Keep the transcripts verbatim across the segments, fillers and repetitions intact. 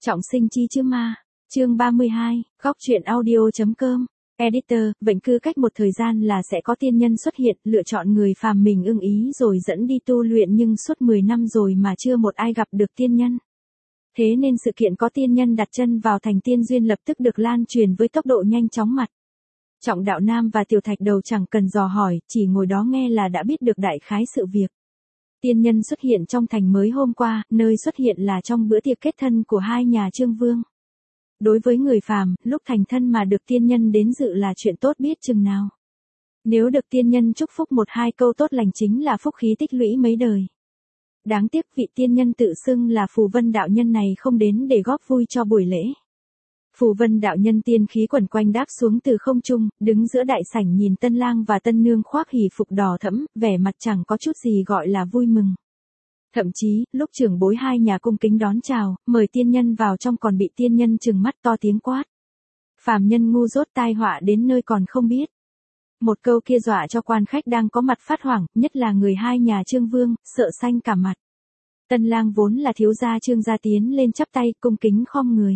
Trọng sinh chi chứ ma. Chương ba mươi hai, góc truyện audio.com. Editor, bệnh cứ cách một thời gian là sẽ có tiên nhân xuất hiện, lựa chọn người phàm mình ưng ý rồi dẫn đi tu luyện, nhưng suốt mười năm rồi mà chưa một ai gặp được tiên nhân. Thế nên sự kiện có tiên nhân đặt chân vào thành tiên duyên lập tức được lan truyền với tốc độ nhanh chóng mặt. Trọng Đạo Nam và Tiểu Thạch Đầu chẳng cần dò hỏi, chỉ ngồi đó nghe là đã biết được đại khái sự việc. Tiên nhân xuất hiện trong thành mới hôm qua, nơi xuất hiện là trong bữa tiệc kết thân của hai nhà Trương Vương. Đối với người phàm, lúc thành thân mà được tiên nhân đến dự là chuyện tốt biết chừng nào. Nếu được tiên nhân chúc phúc một hai câu tốt lành chính là phúc khí tích lũy mấy đời. Đáng tiếc vị tiên nhân tự xưng là Phù Vân đạo nhân này không đến để góp vui cho buổi lễ. Phù Vân đạo nhân tiên khí quẩn quanh đáp xuống từ không trung, đứng giữa đại sảnh nhìn tân lang và tân nương khoác hỷ phục đỏ thẫm, vẻ mặt chẳng có chút gì gọi là vui mừng. Thậm chí, lúc trưởng bối hai nhà cung kính đón chào, mời tiên nhân vào trong còn bị tiên nhân trừng mắt to tiếng quát. Phàm nhân ngu dốt, tai họa đến nơi còn không biết. Một câu kia dọa cho quan khách đang có mặt phát hoảng, nhất là người hai nhà Trương Vương, sợ xanh cả mặt. Tân lang vốn là thiếu gia Trương gia tiến lên chắp tay, cung kính khom người.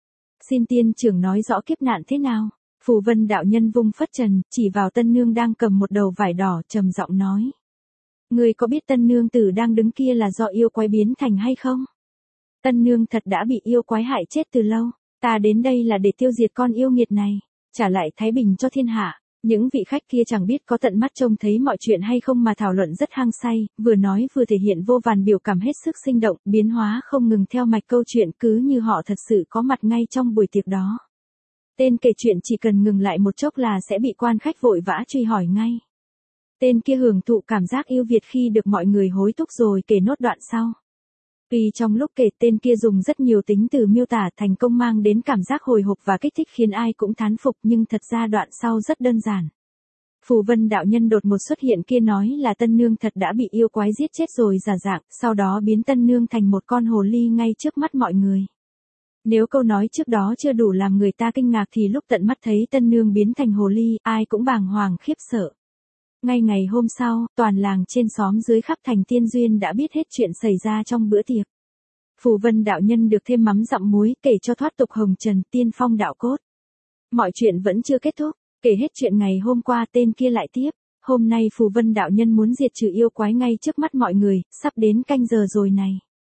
Xin tiên trưởng nói rõ kiếp nạn thế nào. Phù Vân đạo nhân vung phất trần, chỉ vào tân nương đang cầm một đầu vải đỏ, trầm giọng nói. Người có biết tân nương tử đang đứng kia là do yêu quái biến thành hay không? Tân nương thật đã bị yêu quái hại chết từ lâu, ta đến đây là để tiêu diệt con yêu nghiệt này, trả lại thái bình cho thiên hạ. Những vị khách kia chẳng biết có tận mắt trông thấy mọi chuyện hay không mà thảo luận rất hăng say, vừa nói vừa thể hiện vô vàn biểu cảm hết sức sinh động, biến hóa không ngừng theo mạch câu chuyện, cứ như họ thật sự có mặt ngay trong buổi tiệc đó. Tên kể chuyện chỉ cần ngừng lại một chốc là sẽ bị quan khách vội vã truy hỏi ngay. Tên kia hưởng thụ cảm giác yêu Việt khi được mọi người hối thúc rồi kể nốt đoạn sau. Vì trong lúc kể tên kia dùng rất nhiều tính từ miêu tả thành công mang đến cảm giác hồi hộp và kích thích khiến ai cũng thán phục, nhưng thật ra đoạn sau rất đơn giản. Phù Vân đạo nhân đột một xuất hiện kia nói là tân nương thật đã bị yêu quái giết chết rồi giả dạng, sau đó biến tân nương thành một con hồ ly ngay trước mắt mọi người. Nếu câu nói trước đó chưa đủ làm người ta kinh ngạc thì lúc tận mắt thấy tân nương biến thành hồ ly, ai cũng bàng hoàng khiếp sợ. Ngay ngày hôm sau, toàn làng trên xóm dưới khắp thành tiên duyên đã biết hết chuyện xảy ra trong bữa tiệc. Phù Vân đạo nhân được thêm mắm dặm muối kể cho thoát tục hồng trần tiên phong đạo cốt. Mọi chuyện vẫn chưa kết thúc, kể hết chuyện ngày hôm qua tên kia lại tiếp. Hôm nay Phù Vân đạo nhân muốn diệt trừ yêu quái ngay trước mắt mọi người, sắp đến canh giờ rồi này.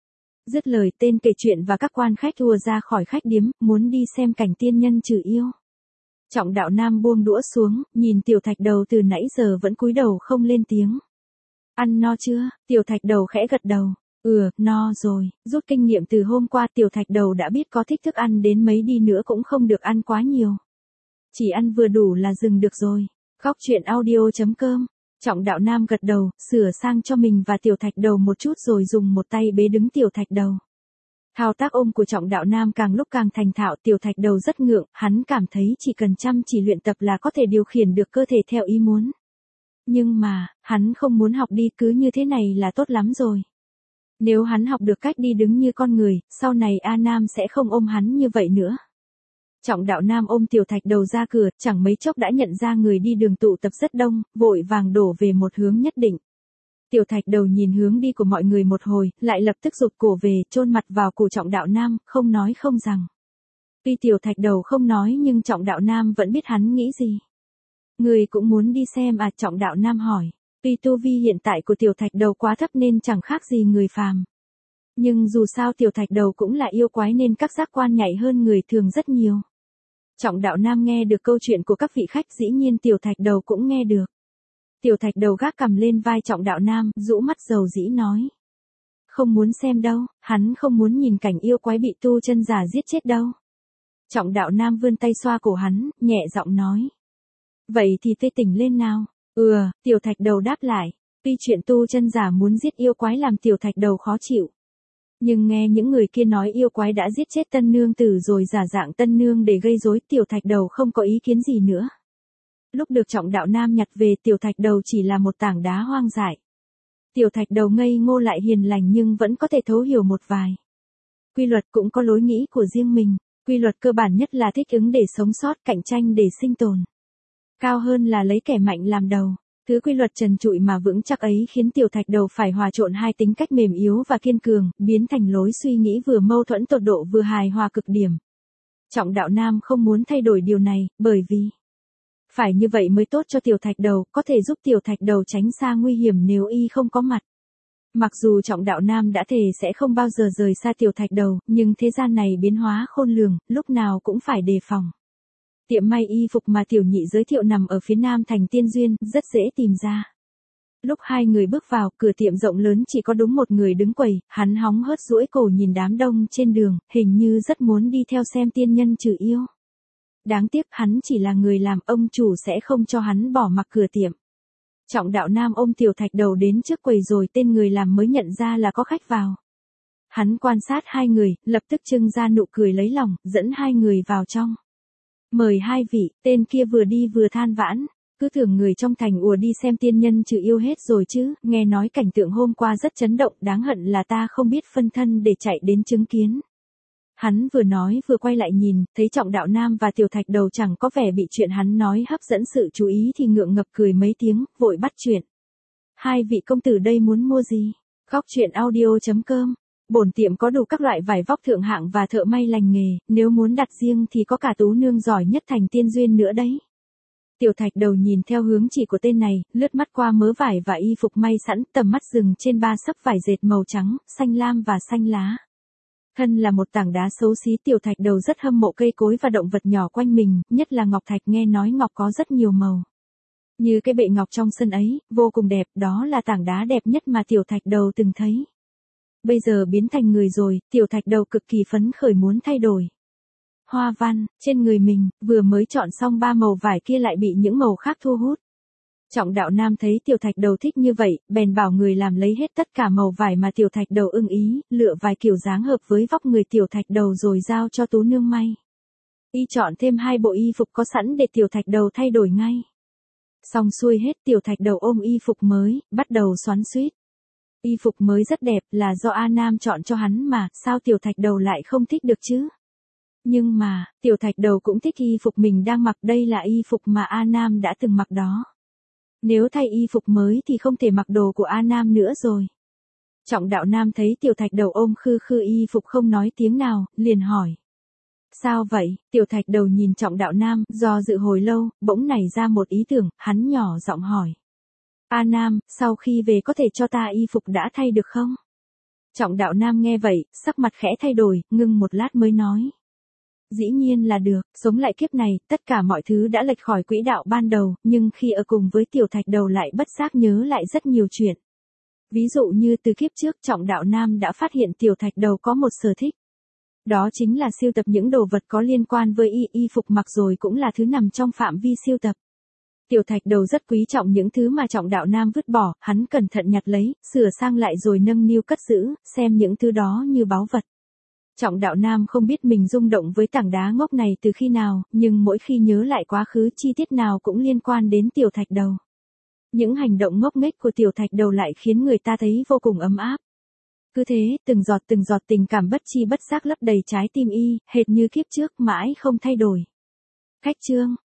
Dứt lời tên kể chuyện và các quan khách ùa ra khỏi khách điếm, muốn đi xem cảnh tiên nhân trừ yêu. Trọng Đạo Nam buông đũa xuống, nhìn Tiểu Thạch Đầu từ nãy giờ vẫn cúi đầu không lên tiếng. Ăn no chưa? Tiểu Thạch Đầu khẽ gật đầu. Ừ, no rồi. Rút kinh nghiệm từ hôm qua Tiểu Thạch Đầu đã biết có thích thức ăn đến mấy đi nữa cũng không được ăn quá nhiều. Chỉ ăn vừa đủ là dừng được rồi. Góc truyện audio.com. Trọng Đạo Nam gật đầu, sửa sang cho mình và Tiểu Thạch Đầu một chút rồi dùng một tay bế đứng Tiểu Thạch Đầu. Thao tác ôm của Trọng Đạo Nam càng lúc càng thành thạo, Tiểu Thạch Đầu rất ngượng, hắn cảm thấy chỉ cần chăm chỉ luyện tập là có thể điều khiển được cơ thể theo ý muốn. Nhưng mà, hắn không muốn học đi, cứ như thế này là tốt lắm rồi. Nếu hắn học được cách đi đứng như con người, sau này A Nam sẽ không ôm hắn như vậy nữa. Trọng Đạo Nam ôm Tiểu Thạch Đầu ra cửa, chẳng mấy chốc đã nhận ra người đi đường tụ tập rất đông, vội vàng đổ về một hướng nhất định. Tiểu Thạch Đầu nhìn hướng đi của mọi người một hồi, lại lập tức rụt cổ về, chôn mặt vào cổ Trọng Đạo Nam, không nói không rằng. Tuy Tiểu Thạch Đầu không nói nhưng Trọng Đạo Nam vẫn biết hắn nghĩ gì. Người cũng muốn đi xem à? Trọng Đạo Nam hỏi. Tuy tu vi hiện tại của Tiểu Thạch Đầu quá thấp nên chẳng khác gì người phàm. Nhưng dù sao Tiểu Thạch Đầu cũng là yêu quái nên các giác quan nhạy hơn người thường rất nhiều. Trọng Đạo Nam nghe được câu chuyện của các vị khách, dĩ nhiên Tiểu Thạch Đầu cũng nghe được. Tiểu Thạch Đầu gác cầm lên vai Trọng Đạo Nam, rũ mắt dầu dĩ nói. Không muốn xem đâu, hắn không muốn nhìn cảnh yêu quái bị tu chân giả giết chết đâu. Trọng Đạo Nam vươn tay xoa cổ hắn, nhẹ giọng nói. Vậy thì tê tỉnh lên nào. Ừ, Tiểu Thạch Đầu đáp lại. Tuy chuyện tu chân giả muốn giết yêu quái làm Tiểu Thạch Đầu khó chịu. Nhưng nghe những người kia nói yêu quái đã giết chết tân nương tử rồi giả dạng tân nương để gây rối, Tiểu Thạch Đầu không có ý kiến gì nữa. Lúc được Trọng Đạo Nam nhặt về, Tiểu Thạch Đầu chỉ là một tảng đá hoang dại. Tiểu Thạch Đầu ngây ngô lại hiền lành nhưng vẫn có thể thấu hiểu một vài quy luật, cũng có lối nghĩ của riêng mình. Quy luật cơ bản nhất là thích ứng để sống sót, cạnh tranh để sinh tồn. Cao hơn là lấy kẻ mạnh làm đầu. Thứ quy luật trần trụi mà vững chắc ấy khiến tiểu thạch đầu phải hòa trộn hai tính cách mềm yếu và kiên cường, biến thành lối suy nghĩ vừa mâu thuẫn tột độ vừa hài hòa cực điểm. Trọng đạo nam không muốn thay đổi điều này, bởi vì phải như vậy mới tốt cho tiểu thạch đầu, có thể giúp tiểu thạch đầu tránh xa nguy hiểm nếu y không có mặt. Mặc dù trọng đạo nam đã thề sẽ không bao giờ rời xa tiểu thạch đầu, nhưng thế gian này biến hóa khôn lường, lúc nào cũng phải đề phòng. Tiệm may y phục mà tiểu nhị giới thiệu nằm ở phía nam thành Tiên Duyên, rất dễ tìm ra. Lúc hai người bước vào, cửa tiệm rộng lớn chỉ có đúng một người đứng quầy, hắn hóng hớt duỗi cổ nhìn đám đông trên đường, hình như rất muốn đi theo xem tiên nhân trừ yêu. Đáng tiếc hắn chỉ là người làm, ông chủ sẽ không cho hắn bỏ mặc cửa tiệm. Trọng đạo nam ôm tiểu thạch đầu đến trước quầy rồi tên người làm mới nhận ra là có khách vào. Hắn quan sát hai người, lập tức trưng ra nụ cười lấy lòng, dẫn hai người vào trong. Mời hai vị, tên kia vừa đi vừa than vãn. Cứ tưởng người trong thành ùa đi xem tiên nhân trừ yêu hết rồi chứ, nghe nói cảnh tượng hôm qua rất chấn động, đáng hận là ta không biết phân thân để chạy đến chứng kiến. Hắn vừa nói vừa quay lại nhìn, thấy trọng đạo nam và tiểu thạch đầu chẳng có vẻ bị chuyện hắn nói hấp dẫn sự chú ý thì ngượng ngập cười mấy tiếng, vội bắt chuyện. Hai vị công tử đây muốn mua gì? Góc truyện audio chấm com. Bổn tiệm có đủ các loại vải vóc thượng hạng và thợ may lành nghề, nếu muốn đặt riêng thì có cả tú nương giỏi nhất thành Tiên Duyên nữa đấy. Tiểu thạch đầu nhìn theo hướng chỉ của tên này, lướt mắt qua mớ vải và y phục may sẵn, tầm mắt dừng trên ba xấp vải dệt màu trắng, xanh lam và xanh lá. Thân là một tảng đá xấu xí, tiểu thạch đầu rất hâm mộ cây cối và động vật nhỏ quanh mình, nhất là ngọc thạch, nghe nói ngọc có rất nhiều màu. Như cái bệ ngọc trong sân ấy, vô cùng đẹp, đó là tảng đá đẹp nhất mà tiểu thạch đầu từng thấy. Bây giờ biến thành người rồi, tiểu thạch đầu cực kỳ phấn khởi muốn thay đổi. Hoa văn, trên người mình, vừa mới chọn xong ba màu vải kia lại bị những màu khác thu hút. Trọng đạo nam thấy tiểu thạch đầu thích như vậy, bèn bảo người làm lấy hết tất cả màu vải mà tiểu thạch đầu ưng ý, lựa vài kiểu dáng hợp với vóc người tiểu thạch đầu rồi giao cho tú nương may. Y chọn thêm hai bộ y phục có sẵn để tiểu thạch đầu thay đổi ngay. Xong xuôi hết, tiểu thạch đầu ôm y phục mới, bắt đầu xoắn xuýt. Y phục mới rất đẹp, là do A Nam chọn cho hắn mà, sao tiểu thạch đầu lại không thích được chứ? Nhưng mà, tiểu thạch đầu cũng thích y phục mình đang mặc, đây là y phục mà A Nam đã từng mặc đó. Nếu thay y phục mới thì không thể mặc đồ của A Nam nữa rồi. Trọng đạo nam thấy tiểu thạch đầu ôm khư khư y phục không nói tiếng nào, liền hỏi. Sao vậy? Tiểu thạch đầu nhìn trọng đạo nam, do dự hồi lâu, bỗng nảy ra một ý tưởng, hắn nhỏ giọng hỏi. A Nam, sau khi về có thể cho ta y phục đã thay được không? Trọng đạo nam nghe vậy, sắc mặt khẽ thay đổi, ngưng một lát mới nói. Dĩ nhiên là được, sống lại kiếp này, tất cả mọi thứ đã lệch khỏi quỹ đạo ban đầu, nhưng khi ở cùng với tiểu thạch đầu lại bất giác nhớ lại rất nhiều chuyện. Ví dụ như từ kiếp trước trọng đạo nam đã phát hiện tiểu thạch đầu có một sở thích. Đó chính là sưu tập những đồ vật có liên quan với y, y phục mặc rồi cũng là thứ nằm trong phạm vi sưu tập. Tiểu thạch đầu rất quý trọng những thứ mà trọng đạo nam vứt bỏ, hắn cẩn thận nhặt lấy, sửa sang lại rồi nâng niu cất giữ, xem những thứ đó như báu vật. Trọng đạo nam không biết mình rung động với tảng đá ngốc này từ khi nào, nhưng mỗi khi nhớ lại quá khứ chi tiết nào cũng liên quan đến tiểu thạch đầu. Những hành động ngốc nghếch của tiểu thạch đầu lại khiến người ta thấy vô cùng ấm áp. Cứ thế, từng giọt từng giọt tình cảm bất chi bất giác lấp đầy trái tim y, hệt như kiếp trước mãi không thay đổi. Khách chương.